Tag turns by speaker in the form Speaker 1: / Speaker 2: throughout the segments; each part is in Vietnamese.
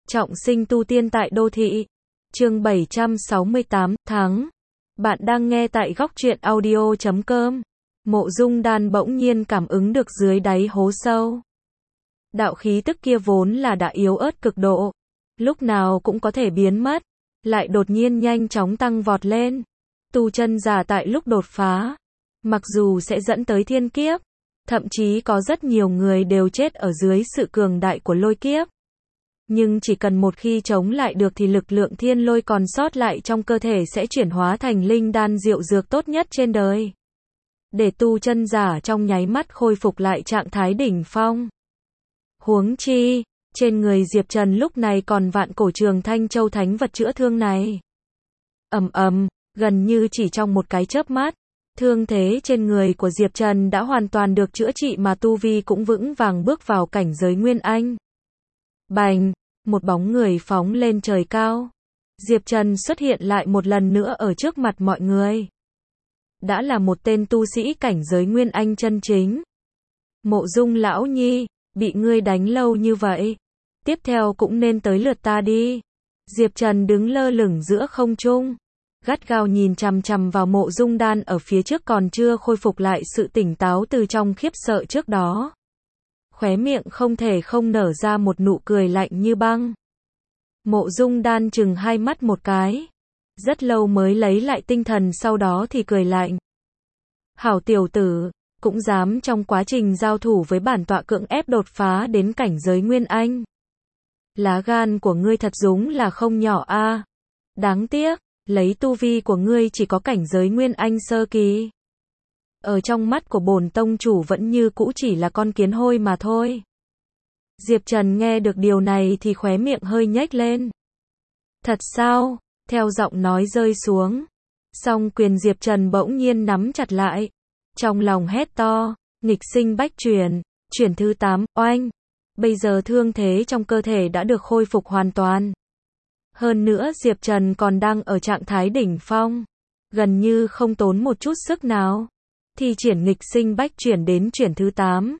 Speaker 1: Trọng sinh tu tiên tại đô thị. Chương 768, tháng. Bạn đang nghe tại góc truyện audio.com. Mộ Dung Đan bỗng nhiên cảm ứng được dưới đáy hố sâu. Đạo khí tức kia vốn là đã yếu ớt cực độ, lúc nào cũng có thể biến mất, lại đột nhiên nhanh chóng tăng vọt lên. Tu chân giả tại lúc đột phá, mặc dù sẽ dẫn tới thiên kiếp, thậm chí có rất nhiều người đều chết ở dưới sự cường đại của lôi kiếp. Nhưng chỉ cần một khi chống lại được thì lực lượng thiên lôi còn sót lại trong cơ thể sẽ chuyển hóa thành linh đan diệu dược tốt nhất trên đời, để tu chân giả trong nháy mắt khôi phục lại trạng thái đỉnh phong. Huống chi, trên người Diệp Trần lúc này còn vạn cổ trường thanh châu thánh vật chữa thương này. Gần như chỉ trong một cái chớp mắt, thương thế trên người của Diệp Trần đã hoàn toàn được chữa trị mà tu vi cũng vững vàng bước vào cảnh giới Nguyên Anh. Bành, một bóng người phóng lên trời cao. Diệp Trần xuất hiện lại một lần nữa ở trước mặt mọi người. Đã là một tên tu sĩ cảnh giới Nguyên Anh chân chính. Mộ Dung lão nhi, bị ngươi đánh lâu như vậy, tiếp theo cũng nên tới lượt ta đi. Diệp Trần đứng lơ lửng giữa không trung, gắt gao nhìn chằm chằm vào Mộ Dung Đan ở phía trước còn chưa khôi phục lại sự tỉnh táo từ trong khiếp sợ trước đó. Khóe miệng không thể không nở ra một nụ cười lạnh như băng. Mộ Dung Đan chừng hai mắt một cái, rất lâu mới lấy lại tinh thần, sau đó thì cười lạnh. Hảo tiểu tử, cũng dám trong quá trình giao thủ với bản tọa cưỡng ép đột phá đến cảnh giới Nguyên Anh. Lá gan của ngươi thật đúng là không nhỏ a. Đáng tiếc, lấy tu vi của ngươi chỉ có cảnh giới Nguyên Anh sơ kỳ. Ở trong mắt của bổn tông chủ vẫn như cũ chỉ là con kiến hôi mà thôi. Diệp Trần nghe được điều này thì khóe miệng hơi nhếch lên. Thật sao? Theo giọng nói rơi xuống, song quyền Diệp Trần bỗng nhiên nắm chặt lại. Trong lòng hét to, nghịch sinh bách chuyển, chuyển thứ 8, oanh. Bây giờ thương thế trong cơ thể đã được khôi phục hoàn toàn. Hơn nữa Diệp Trần còn đang ở trạng thái đỉnh phong, gần như không tốn một chút sức nào. Thi triển nghịch sinh bách chuyển đến chuyển thứ 8.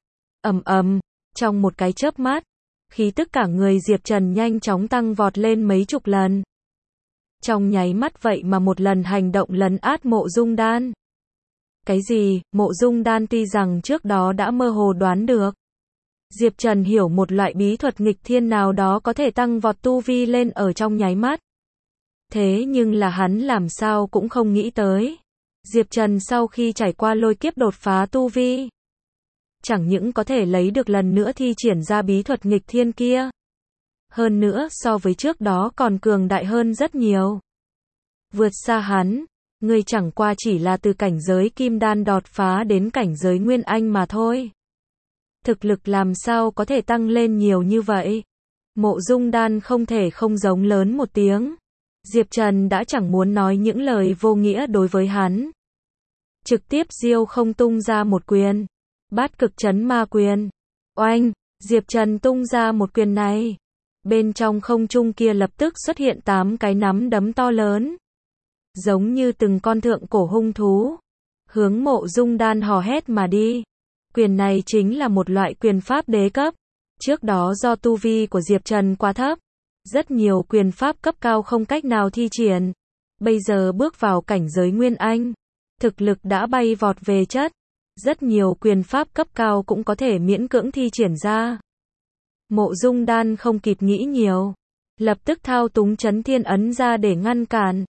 Speaker 1: Trong một cái chớp mắt, khí tức cả người Diệp Trần nhanh chóng tăng vọt lên mấy chục lần. Trong nháy mắt vậy mà một lần hành động lấn át Mộ Dung Đan. Cái gì? Mộ Dung Đan tuy rằng trước đó đã mơ hồ đoán được Diệp Trần hiểu một loại bí thuật nghịch thiên nào đó có thể tăng vọt tu vi lên ở trong nháy mắt. Thế nhưng là hắn làm sao cũng không nghĩ tới, Diệp Trần sau khi trải qua lôi kiếp đột phá tu vi, chẳng những có thể lấy được lần nữa thi triển ra bí thuật nghịch thiên kia, hơn nữa so với trước đó còn cường đại hơn rất nhiều. Vượt xa hắn, ngươi chẳng qua chỉ là từ cảnh giới kim đan đột phá đến cảnh giới Nguyên Anh mà thôi. Thực lực làm sao có thể tăng lên nhiều như vậy? Mộ Dung Đan không thể không giống lớn một tiếng. Diệp Trần đã chẳng muốn nói những lời vô nghĩa đối với hắn. Trực tiếp diêu không tung ra một quyền. Bát cực chấn ma quyền. Oanh, Diệp Trần tung ra một quyền này. Bên trong không trung kia lập tức xuất hiện 8 cái nắm đấm to lớn, giống như từng con thượng cổ hung thú, hướng Mộ Dung Đan hò hét mà đi. Quyền này chính là một loại quyền pháp đế cấp. Trước đó do tu vi của Diệp Trần quá thấp, rất nhiều quyền pháp cấp cao không cách nào thi triển. Bây giờ bước vào cảnh giới Nguyên Anh, thực lực đã bay vọt về chất, rất nhiều quyền pháp cấp cao cũng có thể miễn cưỡng thi triển ra. Mộ Dung Đan không kịp nghĩ nhiều, lập tức thao túng chấn thiên ấn ra để ngăn cản.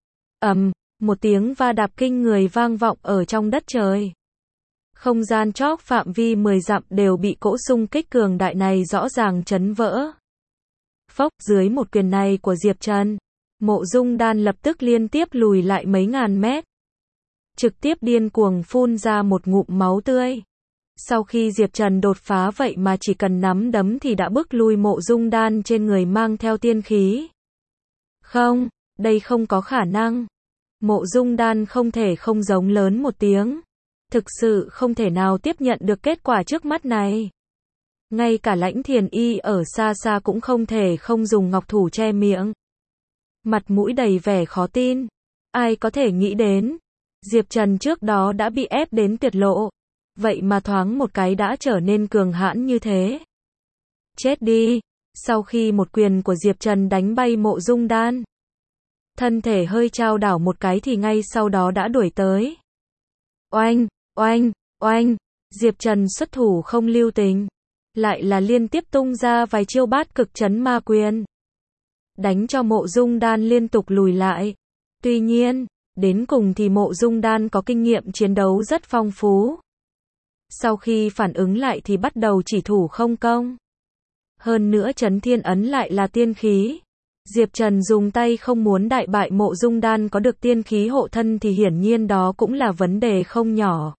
Speaker 1: Một tiếng va đạp kinh người vang vọng ở trong đất trời. Không gian chóp phạm vi 10 dặm đều bị cỗ xung kích cường đại này rõ ràng chấn vỡ. Phốc, dưới một quyền này của Diệp Trần, Mộ Dung Đan lập tức liên tiếp lùi lại mấy ngàn mét, trực tiếp điên cuồng phun ra một ngụm máu tươi. Sau khi Diệp Trần đột phá vậy mà chỉ cần nắm đấm thì đã bức lui Mộ Dung Đan trên người mang theo tiên khí. Không, đây không có khả năng. Mộ Dung Đan không thể không giống lớn một tiếng. Thực sự không thể nào tiếp nhận được kết quả trước mắt này. Ngay cả Lãnh Thiền Y ở xa xa cũng không thể không dùng ngọc thủ che miệng, mặt mũi đầy vẻ khó tin. Ai có thể nghĩ đến, Diệp Trần trước đó đã bị ép đến tuyệt lộ, vậy mà thoáng một cái đã trở nên cường hãn như thế. Chết đi, Sau khi một quyền của Diệp Trần đánh bay Mộ Dung Đan, thân thể hơi chao đảo một cái thì ngay sau đó đã đuổi tới. Oanh, oanh, oanh, Diệp Trần xuất thủ không lưu tình, lại là liên tiếp tung ra vài chiêu bát cực chấn ma quyền, đánh cho Mộ Dung Đan liên tục lùi lại. Tuy nhiên, đến cùng thì Mộ Dung Đan có kinh nghiệm chiến đấu rất phong phú. Sau khi phản ứng lại thì bắt đầu chỉ thủ không công. Hơn nữa Chấn Thiên Ấn lại là tiên khí. Diệp Trần dùng tay không muốn đại bại Mộ Dung Đan có được tiên khí hộ thân thì hiển nhiên đó cũng là vấn đề không nhỏ.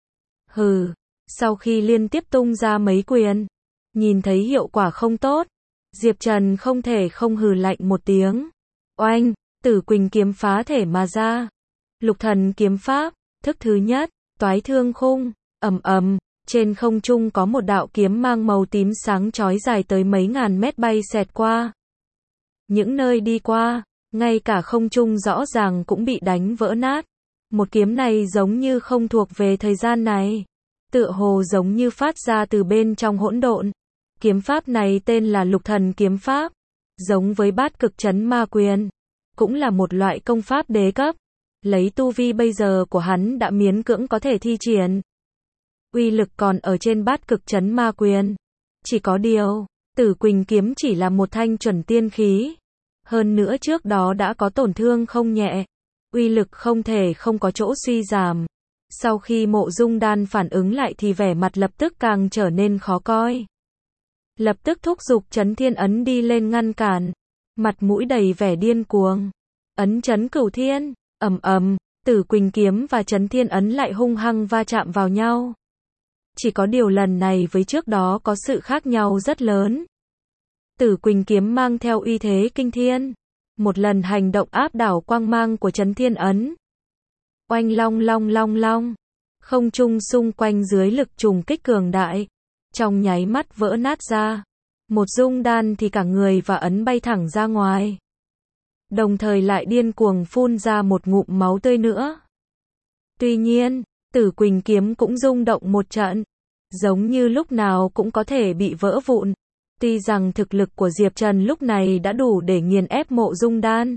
Speaker 1: Hừ, sau khi liên tiếp tung ra mấy quyền, nhìn thấy hiệu quả không tốt, Diệp Trần không thể không hừ lạnh một tiếng. Oanh, Tử Quỳnh kiếm phá thể mà ra. Lục Thần kiếm pháp, thức thứ nhất, Toái Thương Khung, ầm ầm, trên không trung có một đạo kiếm mang màu tím sáng chói dài tới mấy ngàn mét bay xẹt qua. Những nơi đi qua, ngay cả không trung rõ ràng cũng bị đánh vỡ nát. Một kiếm này giống như không thuộc về thời gian này, tựa hồ giống như phát ra từ bên trong hỗn độn. Kiếm pháp này tên là Lục Thần kiếm pháp, giống với bát cực chấn ma quyền, cũng là một loại công pháp đế cấp. Lấy tu vi bây giờ của hắn đã miễn cưỡng có thể thi triển. Uy lực còn ở trên bát cực chấn ma quyền. Chỉ có điều, Tử Quỳnh kiếm chỉ là một thanh chuẩn tiên khí. Hơn nữa trước đó đã có tổn thương không nhẹ. Uy lực không thể không có chỗ suy giảm. Sau khi Mộ Dung Đan phản ứng lại thì vẻ mặt lập tức càng trở nên khó coi. Lập tức thúc giục Chấn Thiên Ấn đi lên ngăn cản. Mặt mũi đầy vẻ điên cuồng. Ấn chấn cửu thiên, ầm ầm, Tử Quỳnh kiếm và Chấn Thiên Ấn lại hung hăng va chạm vào nhau. Chỉ có điều lần này với trước đó có sự khác nhau rất lớn. Tử Quỳnh kiếm mang theo uy thế kinh thiên, một lần hành động áp đảo quang mang của Chấn Thiên Ấn. Oanh long long long long, không trung xung quanh dưới lực trùng kích cường đại, trong nháy mắt vỡ nát ra. Một Dung Đan thì cả người và ấn bay thẳng ra ngoài. Đồng thời lại điên cuồng phun ra một ngụm máu tươi nữa. Tuy nhiên, Tử Quỳnh kiếm cũng rung động một trận, giống như lúc nào cũng có thể bị vỡ vụn. Tuy rằng thực lực của Diệp Trần lúc này đã đủ để nghiền ép Mộ Dung Đan,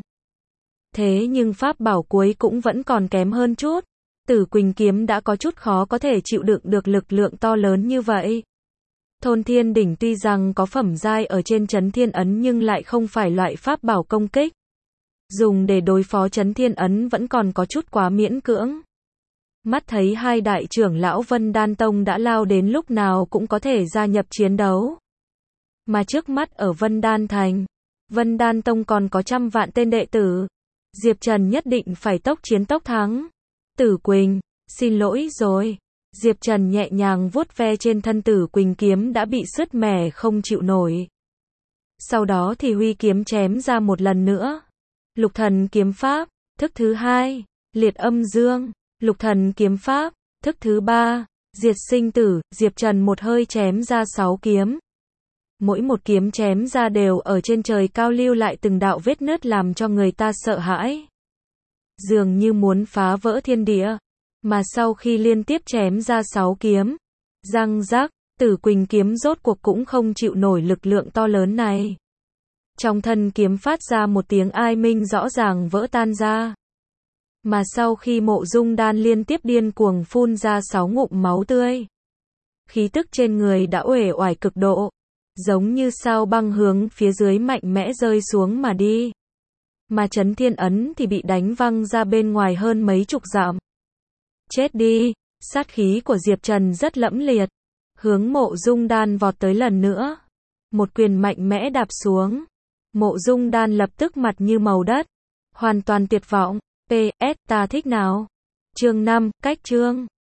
Speaker 1: thế nhưng pháp bảo cuối cũng vẫn còn kém hơn chút. Tử Quỳnh kiếm đã có chút khó có thể chịu đựng được lực lượng to lớn như vậy. Thôn Thiên Đỉnh tuy rằng có phẩm giai ở trên Chấn Thiên Ấn nhưng lại không phải loại pháp bảo công kích. Dùng để đối phó Chấn Thiên Ấn vẫn còn có chút quá miễn cưỡng. Mắt thấy hai đại trưởng lão Vân Đan Tông đã lao đến lúc nào cũng có thể gia nhập chiến đấu. Mà trước mắt ở Vân Đan Thành, Vân Đan Tông còn có trăm vạn tên đệ tử. Diệp Trần nhất định phải tốc chiến tốc thắng. Tử Quỳnh, xin lỗi rồi. Diệp Trần nhẹ nhàng vuốt ve trên thân Tử Quỳnh kiếm đã bị sứt mẻ không chịu nổi. Sau đó thì huy kiếm chém ra một lần nữa. Lục Thần kiếm pháp, thức thứ hai, liệt âm dương. Lục Thần kiếm pháp, thức thứ ba, diệt sinh tử. Diệp Trần một hơi chém ra 6 kiếm. Mỗi một kiếm chém ra đều ở trên trời cao lưu lại từng đạo vết nứt làm cho người ta sợ hãi. Dường như muốn phá vỡ thiên địa. Mà sau khi liên tiếp chém ra 6 kiếm, răng rắc, Tử Quỳnh kiếm rốt cuộc cũng không chịu nổi lực lượng to lớn này. Trong thân kiếm phát ra một tiếng ai minh rõ ràng vỡ tan ra. Mà sau khi Mộ Dung Đan liên tiếp điên cuồng phun ra 6 ngụm máu tươi, khí tức trên người đã uể oải cực độ, giống như sao băng hướng phía dưới mạnh mẽ rơi xuống mà đi. Mà Chấn Thiên Ấn thì bị đánh văng ra bên ngoài hơn mấy chục dặm. Chết đi, sát khí của Diệp Trần rất lẫm liệt, hướng Mộ Dung Đan vọt tới lần nữa. Một quyền mạnh mẽ đạp xuống. Mộ Dung Đan lập tức mặt như màu đất, hoàn toàn tuyệt vọng. PS, ta thích nào? Chương 5, cách chương.